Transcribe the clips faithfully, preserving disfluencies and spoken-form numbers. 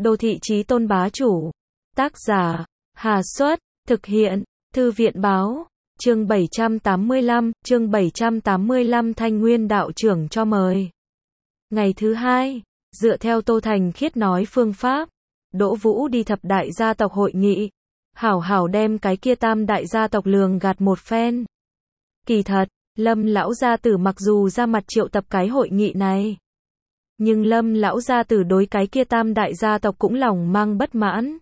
Đô thị chí tôn bá chủ. Tác giả, Hà Xuất, thực hiện, Thư viện báo, chương bảy trăm tám mươi lăm, chương bảy trăm tám mươi lăm Thanh Nguyên đạo trưởng cho mời. Ngày thứ hai, dựa theo Tô Thành Khiết nói phương pháp, Đỗ Vũ đi thập đại gia tộc hội nghị, hảo hảo đem cái kia tam đại gia tộc lường gạt một phen. Kỳ thật, Lâm lão gia tử mặc dù ra mặt triệu tập cái hội nghị này, nhưng Lâm lão gia tử đối cái kia tam đại gia tộc cũng lòng mang bất mãn.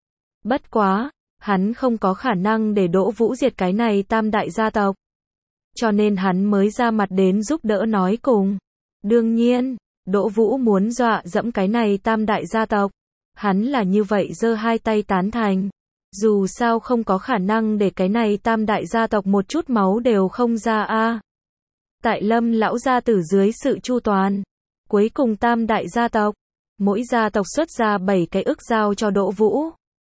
Bất quá, hắn không có khả năng để Đỗ Vũ diệt cái này tam đại gia tộc, cho nên hắn mới ra mặt đến giúp đỡ nói cùng. Đương nhiên, Đỗ Vũ muốn dọa dẫm cái này tam đại gia tộc, hắn là như vậy giơ hai tay tán thành. Dù sao không có khả năng để cái này tam đại gia tộc một chút máu đều không ra a. Tại Lâm lão gia tử dưới sự chu toàn, cuối cùng tam đại gia tộc, mỗi gia tộc xuất ra bảy cái ức giao cho Đỗ Vũ,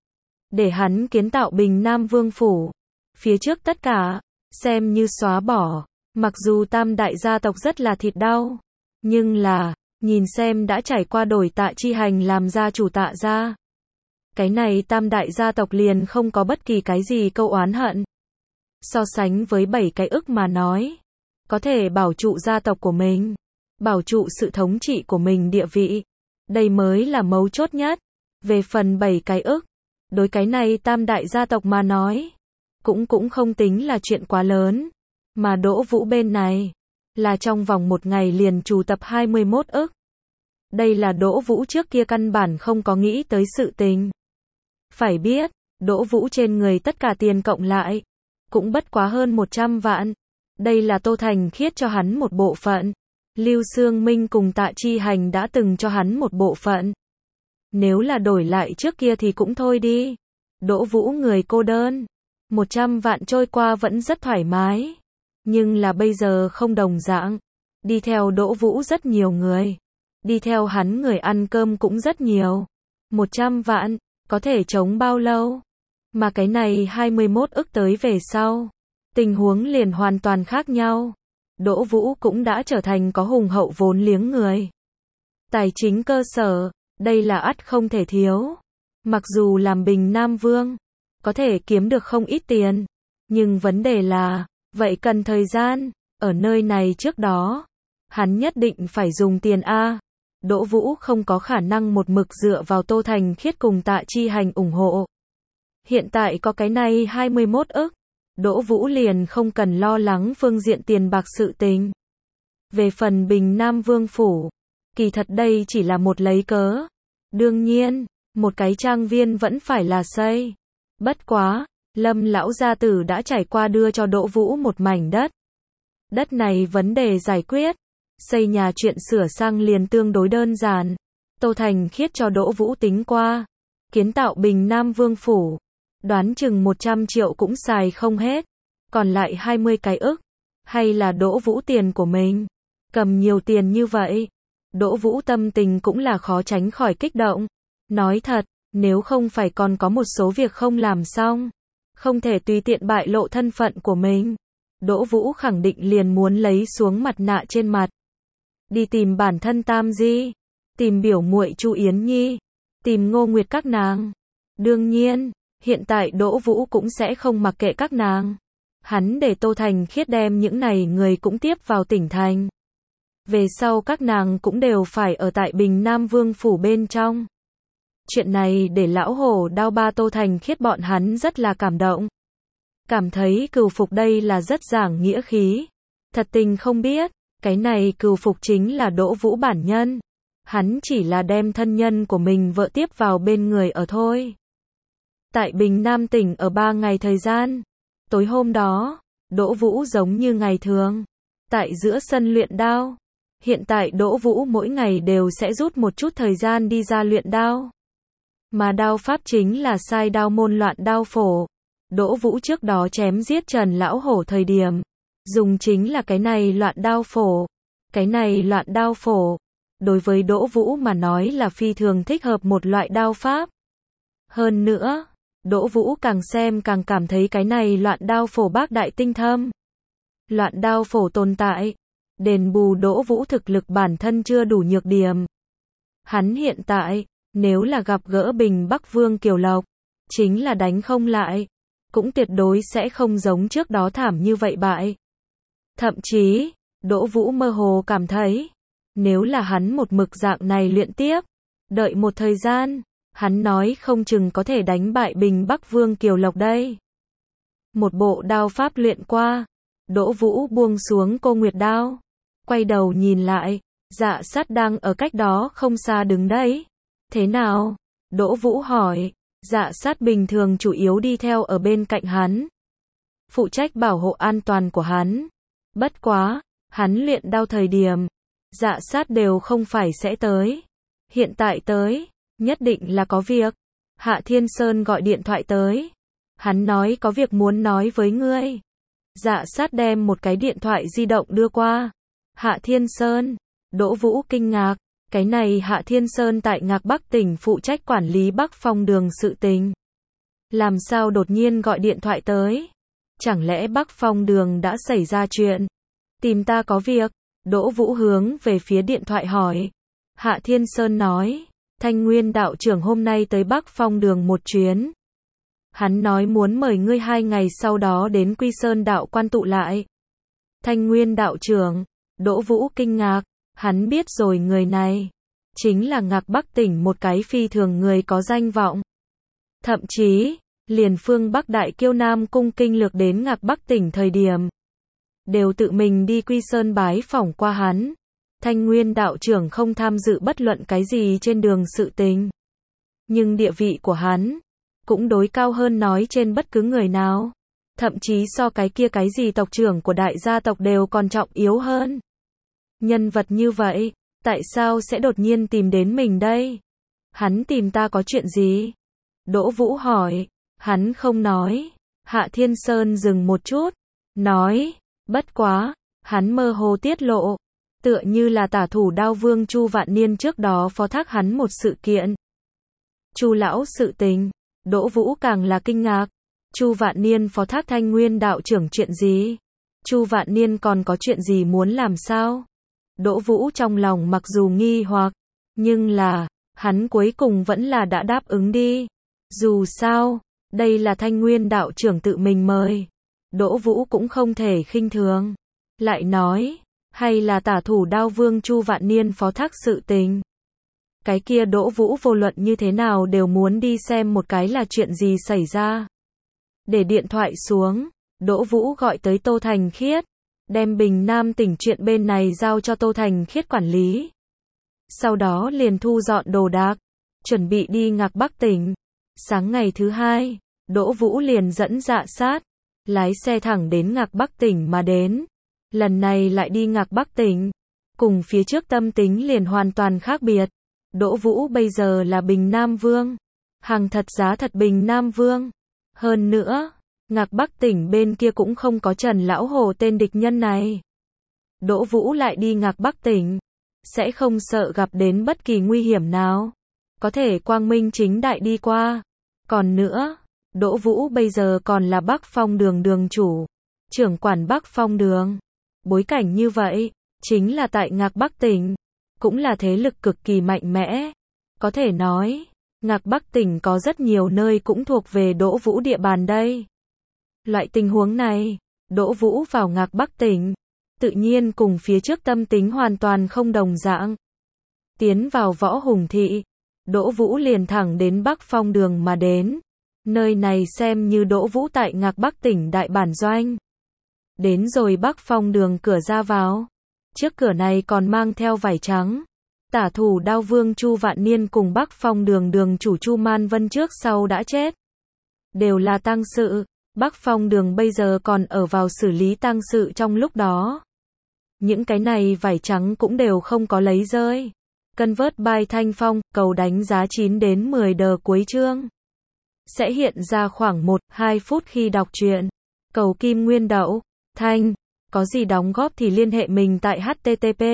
để hắn kiến tạo Bình Nam Vương phủ. Phía trước tất cả, xem như xóa bỏ. Mặc dù tam đại gia tộc rất là thịt đau, nhưng là, nhìn xem đã trải qua đổi Tạ Chi Hành làm gia chủ Tạ gia, cái này tam đại gia tộc liền không có bất kỳ cái gì câu oán hận. So sánh với bảy cái ức mà nói, có thể bảo trụ gia tộc của mình, bảo trụ sự thống trị của mình địa vị, đây mới là mấu chốt nhất. Về phần bảy cái ức, đối cái này tam đại gia tộc mà nói, cũng cũng không tính là chuyện quá lớn. Mà Đỗ Vũ bên này, là trong vòng một ngày liền trù tập hai mươi mốt ức. Đây là Đỗ Vũ trước kia căn bản không có nghĩ tới sự tình. Phải biết, Đỗ Vũ trên người tất cả tiền cộng lại, cũng bất quá hơn một trăm vạn. Đây là Tô Thành Khiết cho hắn một bộ phận. Lưu Xương Minh cùng Tạ Chi Hành đã từng cho hắn một bộ phận. Nếu là đổi lại trước kia thì cũng thôi đi. Đỗ Vũ người cô đơn, một trăm vạn trôi qua vẫn rất thoải mái. Nhưng là bây giờ không đồng dạng. Đi theo Đỗ Vũ rất nhiều người. Đi theo hắn người ăn cơm cũng rất nhiều. một trăm vạn, có thể chống bao lâu? Mà cái này hai mươi mốt ức tới về sau, tình huống liền hoàn toàn khác nhau. Đỗ Vũ cũng đã trở thành có hùng hậu vốn liếng người. Tài chính cơ sở, đây là ắt không thể thiếu. Mặc dù làm Bình Nam Vương, có thể kiếm được không ít tiền. Nhưng vấn đề là, vậy cần thời gian. Ở nơi này trước đó, hắn nhất định phải dùng tiền A. Đỗ Vũ không có khả năng một mực dựa vào Tô Thành Khiết cùng Tạ Chi Hành ủng hộ. Hiện tại có cái này hai mươi mốt ức, Đỗ Vũ liền không cần lo lắng phương diện tiền bạc sự tình. Về phần Bình Nam Vương phủ, kỳ thật đây chỉ là một lấy cớ. Đương nhiên, một cái trang viên vẫn phải là xây. Bất quá, Lâm lão gia tử đã trải qua đưa cho Đỗ Vũ một mảnh đất. Đất này vấn đề giải quyết. Xây nhà chuyện sửa sang liền tương đối đơn giản. Tô Thành Khiết cho Đỗ Vũ tính qua. Kiến tạo Bình Nam Vương phủ, đoán chừng một trăm triệu cũng xài không hết. Còn lại hai mươi cái ức. Hay là Đỗ Vũ tiền của mình. Cầm nhiều tiền như vậy, Đỗ Vũ tâm tình cũng là khó tránh khỏi kích động. Nói thật, nếu không phải còn có một số việc không làm xong, không thể tùy tiện bại lộ thân phận của mình, Đỗ Vũ khẳng định liền muốn lấy xuống mặt nạ trên mặt. Đi tìm bản thân Tam Di, tìm biểu muội Chu Yến Nhi, tìm Ngô Nguyệt các nàng. Đương nhiên, hiện tại Đỗ Vũ cũng sẽ không mặc kệ các nàng. Hắn để Tô Thành Khiết đem những này người cũng tiếp vào tỉnh thành. Về sau các nàng cũng đều phải ở tại Bình Nam Vương phủ bên trong. Chuyện này để lão hổ đao ba Tô Thành Khiết bọn hắn rất là cảm động. Cảm thấy cừu phục đây là rất giảng nghĩa khí. Thật tình không biết, cái này cừu phục chính là Đỗ Vũ bản nhân. Hắn chỉ là đem thân nhân của mình vợ tiếp vào bên người ở thôi. Tại Bình Nam tỉnh ở ba ngày thời gian. Tối hôm đó, Đỗ Vũ giống như ngày thường. Tại giữa sân luyện đao. Hiện tại Đỗ Vũ mỗi ngày đều sẽ rút một chút thời gian đi ra luyện đao. Mà đao pháp chính là sai đao môn loạn đao phổ. Đỗ Vũ trước đó chém giết Trần Lão Hổ thời điểm, dùng chính là cái này loạn đao phổ. Cái này loạn đao phổ, đối với Đỗ Vũ mà nói là phi thường thích hợp một loại đao pháp. Hơn nữa, Đỗ Vũ càng xem càng cảm thấy cái này loạn đao phổ bác đại tinh thâm. Loạn đao phổ tồn tại, đền bù Đỗ Vũ thực lực bản thân chưa đủ nhược điểm. Hắn hiện tại, Nếu là gặp gỡ Bình Bắc Vương Kiều Lộc, chính là đánh không lại, cũng tuyệt đối sẽ không giống trước đó thảm như vậy bại. Thậm chí, Đỗ Vũ mơ hồ cảm thấy, nếu là hắn một mực dạng này luyện tiếp, đợi một thời gian, hắn nói không chừng có thể đánh bại Bình Bắc Vương Kiều Lộc đây. Một bộ đao pháp luyện qua, Đỗ Vũ buông xuống Cô Nguyệt đao, quay đầu nhìn lại, Dạ Sát đang ở cách đó không xa đứng đấy. Thế nào? Đỗ Vũ hỏi. Dạ Sát bình thường chủ yếu đi theo ở bên cạnh hắn, phụ trách bảo hộ an toàn của hắn. Bất quá, hắn luyện đao thời điểm, Dạ Sát đều không phải sẽ tới. Hiện tại tới, nhất định là có việc. Hạ Thiên Sơn gọi điện thoại tới. Hắn nói có việc muốn nói với ngươi. Dạ Sát đem một cái điện thoại di động đưa qua. Hạ Thiên Sơn. Đỗ Vũ kinh ngạc. Cái này Hạ Thiên Sơn tại Ngạc Bắc tỉnh phụ trách quản lý Bắc Phong đường sự tình. Làm sao đột nhiên gọi điện thoại tới? Chẳng lẽ Bắc Phong đường đã xảy ra chuyện? Tìm ta có việc? Đỗ Vũ hướng về phía điện thoại hỏi. Hạ Thiên Sơn nói, Thanh Nguyên đạo trưởng hôm nay tới Bắc Phong đường một chuyến. Hắn nói muốn mời ngươi hai ngày sau đó đến Quy Sơn đạo quan tụ lại. Thanh Nguyên đạo trưởng. Đỗ Vũ kinh ngạc. Hắn biết rồi người này chính là Ngạc Bắc tỉnh một cái phi thường người có danh vọng. Thậm chí, liền phương Bắc Đại Kiêu Nam Cung kinh lược đến Ngạc Bắc tỉnh thời điểm, đều tự mình đi Quy Sơn bái phỏng qua hắn. Thanh Nguyên đạo trưởng không tham dự bất luận cái gì trên đường sự tình. Nhưng địa vị của hắn, cũng đối cao hơn nói trên bất cứ người nào. Thậm chí so cái kia cái gì tộc trưởng của đại gia tộc đều còn trọng yếu hơn. Nhân vật như vậy, tại sao sẽ đột nhiên tìm đến mình đây? Hắn tìm ta có chuyện gì? Đỗ Vũ hỏi. Hắn không nói. Hạ Thiên Sơn dừng một chút. Nói. Bất quá. Hắn mơ hồ tiết lộ. Tựa như là tả thủ đao vương Chu Vạn Niên trước đó phó thác hắn một sự kiện. Chu lão sự tình. Đỗ Vũ càng là kinh ngạc. Chu Vạn Niên phó thác Thanh Nguyên đạo trưởng chuyện gì? Chu Vạn Niên còn có chuyện gì muốn làm sao? Đỗ Vũ trong lòng mặc dù nghi hoặc, nhưng là, hắn cuối cùng vẫn là đã đáp ứng đi. Dù sao, đây là Thanh Nguyên đạo trưởng tự mình mời. Đỗ Vũ cũng không thể khinh thường. Lại nói, hay là tả thủ đao vương Chu Vạn Niên phó thác sự tình. Cái kia Đỗ Vũ vô luận như thế nào đều muốn đi xem một cái là chuyện gì xảy ra. Để điện thoại xuống, Đỗ Vũ gọi tới Tô Thành Khiết. Đem Bình Nam tỉnh chuyện bên này giao cho Tô Thành Khiết quản lý. Sau đó liền thu dọn đồ đạc, chuẩn bị đi Ngạc Bắc tỉnh. Sáng ngày thứ hai, Đỗ Vũ liền dẫn Dạ Sát, lái xe thẳng đến Ngạc Bắc tỉnh mà đến. Lần này lại đi Ngạc Bắc tỉnh, cùng phía trước tâm tính liền hoàn toàn khác biệt. Đỗ Vũ bây giờ là Bình Nam Vương, hàng thật giá thật Bình Nam Vương. Hơn nữa, Ngạc Bắc tỉnh bên kia cũng không có Trần Lão Hồ tên địch nhân này. Đỗ Vũ lại đi Ngạc Bắc tỉnh, sẽ không sợ gặp đến bất kỳ nguy hiểm nào. Có thể quang minh chính đại đi qua. Còn nữa, Đỗ Vũ bây giờ còn là Bắc Phong đường đường chủ, trưởng quản Bắc Phong đường. Bối cảnh như vậy, chính là tại Ngạc Bắc tỉnh, cũng là thế lực cực kỳ mạnh mẽ. Có thể nói, Ngạc Bắc tỉnh có rất nhiều nơi cũng thuộc về Đỗ Vũ địa bàn đây. Loại tình huống này, Đỗ Vũ vào Ngạc Bắc tỉnh, tự nhiên cùng phía trước tâm tính hoàn toàn không đồng dạng. Tiến vào Võ Hùng thị, Đỗ Vũ liền thẳng đến Bắc Phong đường mà đến. Nơi này xem như Đỗ Vũ tại Ngạc Bắc tỉnh đại bản doanh. Đến rồi Bắc Phong đường cửa ra vào. Trước cửa này còn mang theo vải trắng. Tả thủ đao vương Chu Vạn Niên cùng Bắc Phong đường đường chủ Chu Man Vân trước sau đã chết. Đều là tang sự. Bắc Phong đường bây giờ còn ở vào xử lý tang sự trong lúc đó. Những cái này vải trắng cũng đều không có lấy rơi. Convert by Thanh Phong, cầu đánh giá chín đến mười đờ cuối chương. Sẽ hiện ra khoảng một đến hai phút khi đọc truyện. Cầu Kim Nguyên Đậu, Thanh, có gì đóng góp thì liên hệ mình tại http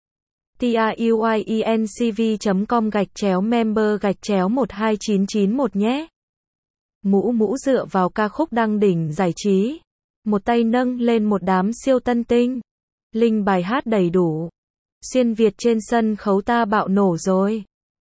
truyencv chấm com gạch chéo member gạch chéo một hai chín chín một nhé. Mũ mũ dựa vào ca khúc đăng đỉnh giải trí. Một tay nâng lên một đám siêu tân tinh. Linh bài hát đầy đủ. Xuyên Việt trên sân khấu ta bạo nổ rồi.